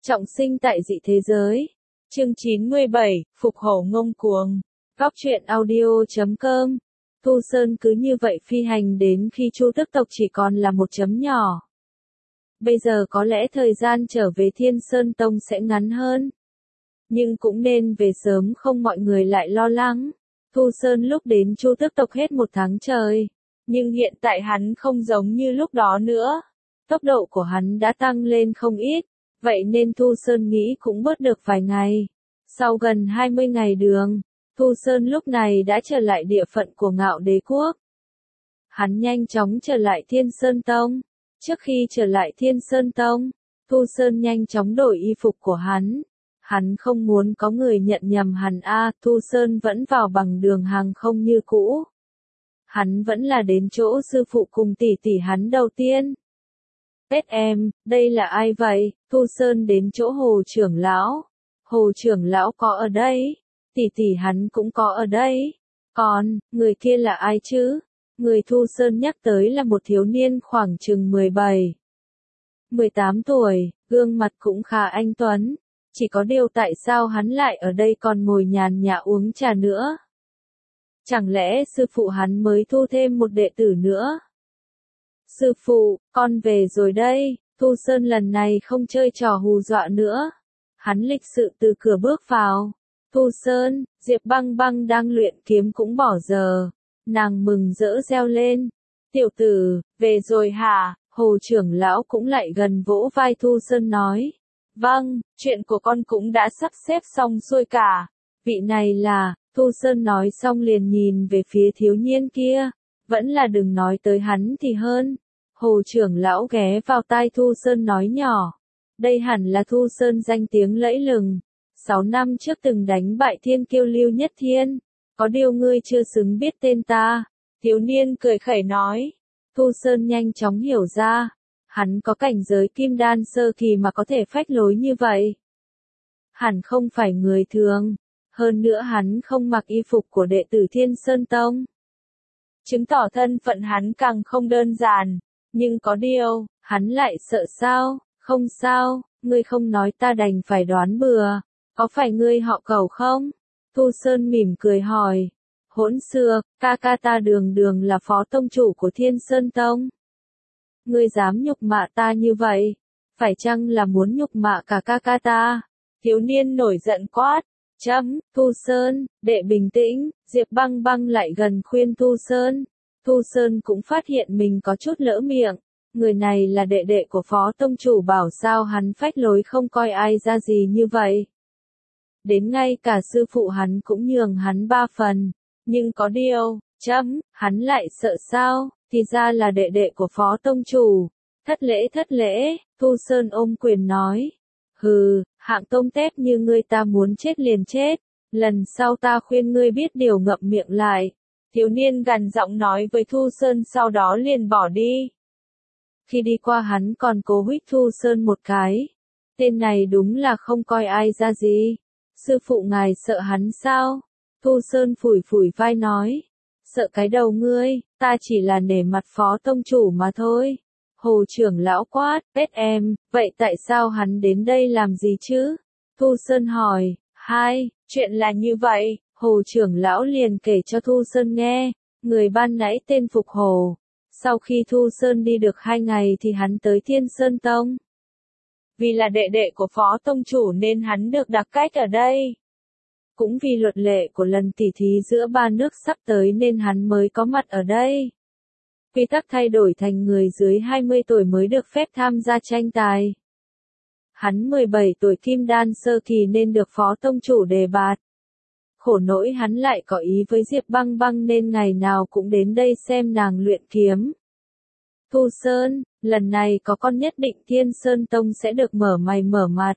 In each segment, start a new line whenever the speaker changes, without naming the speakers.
Trọng sinh tại dị thế giới. Chương 97, Phục hổ ngông cuồng. Góc truyện audio.com. Thu Sơn cứ như vậy phi hành đến khi Chu Tức tộc chỉ còn là một chấm nhỏ. Bây giờ có lẽ thời gian trở về Thiên Sơn Tông sẽ ngắn hơn. Nhưng cũng nên về sớm không mọi người lại lo lắng. Thu Sơn lúc đến Chu Tức tộc hết một tháng trời. Nhưng hiện tại hắn không giống như lúc đó nữa. Tốc độ của hắn đã tăng lên không ít. Vậy nên Thu Sơn nghĩ cũng bớt được vài ngày. Sau gần 20 ngày đường, Thu Sơn lúc này đã trở lại địa phận của Ngạo Đế Quốc. Hắn nhanh chóng trở lại Thiên Sơn Tông. Trước khi trở lại Thiên Sơn Tông, Thu Sơn nhanh chóng đổi y phục của hắn. Hắn không muốn có người nhận nhầm hắn Thu Sơn vẫn vào bằng đường hàng không như cũ. Hắn vẫn là đến chỗ sư phụ cùng tỷ tỷ hắn đầu tiên. Em, đây là ai vậy? Thu Sơn đến chỗ Hồ trưởng lão. Hồ trưởng lão có ở đây. Tỷ tỷ hắn cũng có ở đây. Còn, người kia là ai chứ? Người Thu Sơn nhắc tới là một thiếu niên khoảng chừng 17, 18 tuổi, gương mặt cũng khá anh tuấn. Chỉ có điều tại sao hắn lại ở đây còn ngồi nhàn nhã uống trà nữa? Chẳng lẽ sư phụ hắn mới thu thêm một đệ tử nữa? Sư phụ, con về rồi đây. Thu Sơn lần này không chơi trò hù dọa nữa. Hắn lịch sự từ cửa bước vào. Thu Sơn, Diệp Băng Băng đang luyện kiếm cũng bỏ giờ. Nàng mừng rỡ reo lên. Tiểu tử, về rồi hả? Hồ trưởng lão cũng lại gần vỗ vai Thu Sơn nói. Vâng, chuyện của con cũng đã sắp xếp xong xuôi cả. Vị này là, Thu Sơn nói xong liền nhìn về phía thiếu niên kia. Vẫn là đừng nói tới hắn thì hơn. Hồ trưởng lão ghé vào tai Thu Sơn nói nhỏ. Đây hẳn là Thu Sơn danh tiếng lẫy lừng. 6 năm trước từng đánh bại thiên kiêu Lưu Nhất Thiên. Có điều ngươi chưa xứng biết tên ta. Thiếu niên cười khẩy nói. Thu Sơn nhanh chóng hiểu ra. Hắn có cảnh giới kim đan sơ kỳ mà có thể phách lối như vậy. Hẳn không phải người thường. Hơn nữa hắn không mặc y phục của đệ tử Thiên Sơn Tông. Chứng tỏ thân phận hắn càng không đơn giản. Nhưng có điều, hắn lại sợ sao? Không sao, ngươi không nói ta đành phải đoán bừa. Có phải ngươi họ Cầu không? Thu Sơn mỉm cười hỏi. Hỗn xược, ca ca ta đường đường là phó tông chủ của Thiên Sơn Tông. Ngươi dám nhục mạ ta như vậy? Phải chăng là muốn nhục mạ cả ca ca ta? Thiếu niên nổi giận quát. Thu Sơn, đệ bình tĩnh. Diệp Băng Băng lại gần khuyên Thu Sơn. Thu Sơn cũng phát hiện mình có chút lỡ miệng. Người này là đệ đệ của phó tông chủ, bảo sao hắn phách lối không coi ai ra gì như vậy. Đến ngay cả sư phụ hắn cũng nhường hắn 3 phần. Nhưng có điều, hắn lại sợ sao? Thì ra là đệ đệ của phó tông chủ. Thất lễ, Thu Sơn ôm quyền nói. Hừ, hạng tôm tép như ngươi ta muốn chết liền chết. Lần sau ta khuyên ngươi biết điều ngậm miệng lại. Thiếu niên gằn giọng nói với Thu Sơn, sau đó liền bỏ đi. Khi đi qua hắn còn cố huých Thu Sơn một cái. Tên này đúng là không coi ai ra gì. Sư phụ ngài sợ hắn sao? Thu Sơn phủi phủi vai nói. Sợ cái đầu ngươi, ta chỉ là nể mặt phó tông chủ mà thôi. Hồ trưởng lão quát, em, vậy tại sao hắn đến đây làm gì chứ? Thu Sơn hỏi. Chuyện là như vậy. Hồ trưởng lão liền kể cho Thu Sơn nghe. Người ban nãy tên Phục Hồ. Sau khi Thu Sơn đi được 2 ngày thì hắn tới Thiên Sơn Tông. Vì là đệ đệ của phó tông chủ nên hắn được đặc cách ở đây. Cũng vì luật lệ của lần tỉ thí giữa 3 nước sắp tới nên hắn mới có mặt ở đây. Quy tắc thay đổi thành người dưới 20 tuổi mới được phép tham gia tranh tài. Hắn 17 tuổi kim đan sơ kỳ nên được phó tông chủ đề bạt. Khổ nỗi hắn lại có ý với Diệp Băng Băng nên ngày nào cũng đến đây xem nàng luyện kiếm. Thu Sơn, lần này có con nhất định Thiên Sơn Tông sẽ được mở mày mở mặt.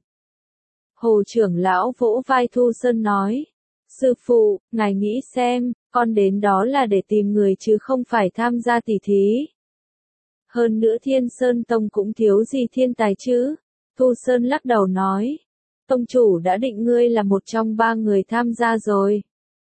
Hồ trưởng lão vỗ vai Thu Sơn nói. Sư phụ, ngài nghĩ xem, con đến đó là để tìm người chứ không phải tham gia tỉ thí. Hơn nữa Thiên Sơn Tông cũng thiếu gì thiên tài chứ. Thu Sơn lắc đầu nói. Tông chủ đã định ngươi là một trong 3 người tham gia rồi.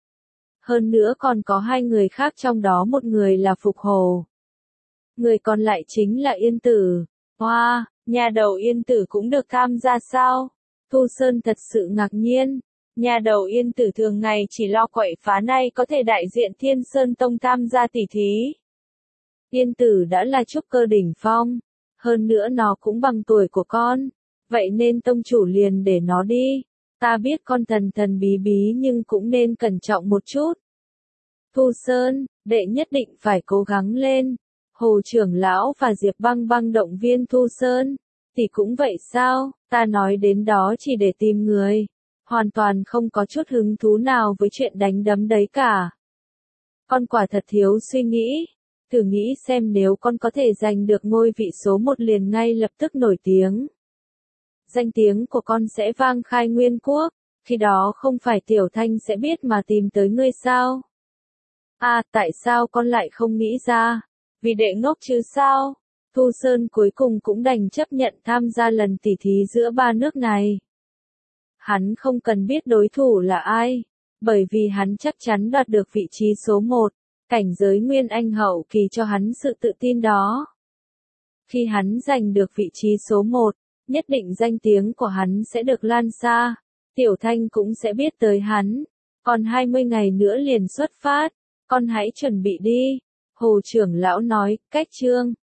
Hơn nữa còn có 2 người khác, trong đó một người là Phục Hồ. Người còn lại chính là Yên Tử. Hoa, nhà đầu Yên Tử cũng được tham gia sao? Thu Sơn thật sự ngạc nhiên. Nhà đầu Yên Tử thường ngày chỉ lo quậy phá, nay có thể đại diện Thiên Sơn Tông tham gia tỉ thí. Yên Tử đã là trúc cơ đỉnh phong, hơn nữa nó cũng bằng tuổi của con, vậy nên tông chủ liền để nó đi. Ta biết con thần thần bí bí nhưng cũng nên cẩn trọng một chút. Thu Sơn, đệ nhất định phải cố gắng lên. Hồ trưởng lão và Diệp Băng Băng động viên Thu Sơn. Thì cũng vậy sao, ta nói đến đó chỉ để tìm người. Hoàn toàn không có chút hứng thú nào với chuyện đánh đấm đấy cả. Con quả thật thiếu suy nghĩ. Thử nghĩ xem nếu con có thể giành được ngôi vị số 1 liền ngay lập tức nổi tiếng. Danh tiếng của con sẽ vang khai nguyên quốc, khi đó không phải Tiểu Thanh sẽ biết mà tìm tới ngươi sao? À, tại sao con lại không nghĩ ra? Vì đệ ngốc chứ sao? Thu Sơn cuối cùng cũng đành chấp nhận tham gia lần tỉ thí giữa ba nước này. Hắn không cần biết đối thủ là ai, bởi vì hắn chắc chắn đoạt được vị trí số 1. Cảnh giới Nguyên Anh hậu kỳ cho hắn sự tự tin đó. Khi hắn giành được vị trí số 1, nhất định danh tiếng của hắn sẽ được lan xa. Tiểu Thanh cũng sẽ biết tới hắn. Còn 20 ngày nữa liền xuất phát. Con hãy chuẩn bị đi. Hồ trưởng lão nói, cách chương.